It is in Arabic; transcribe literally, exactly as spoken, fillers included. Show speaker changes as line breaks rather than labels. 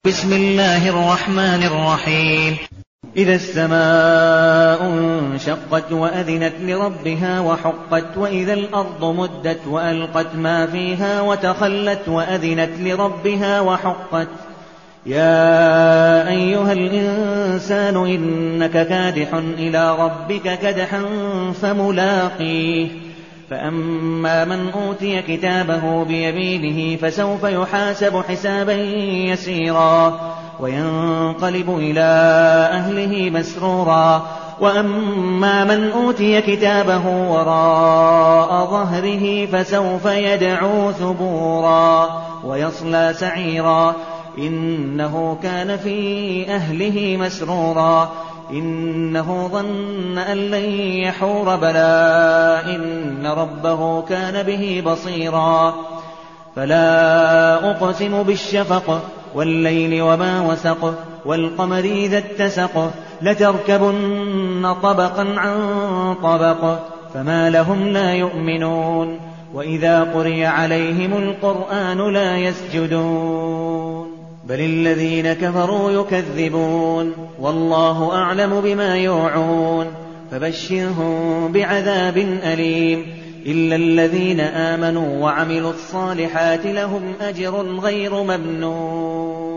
بسم الله الرحمن الرحيم. إذا السماء انشقت وأذنت لربها وحقت وإذا الأرض مدت وألقت ما فيها وتخلت وأذنت لربها وحقت. يا أيها الإنسان إنك كادح إلى ربك كدحا فملاقيه. فأما من أوتي كتابه بيمينه فسوف يحاسب حسابا يسيرا وينقلب إلى أهله مسرورا. وأما من أوتي كتابه وراء ظهره فسوف يدعو ثبورا ويصلى سعيرا إنه كان في أهله مسرورا. إنه ظن أن لن يحور بلى إن ربه كان به بصيرا. فلا أقسم بالشفق والليل وما وسق والقمر إذا اتسق لتركبن طبقا عن طبق فما لهم لا يؤمنون. وإذا قرئ عليهم القرآن لا يسجدون بل الذين كفروا يكذبون والله أعلم بما يوعون. فبشرهم بعذاب أليم إلا الذين آمنوا وعملوا الصالحات لهم أجر غير ممنون.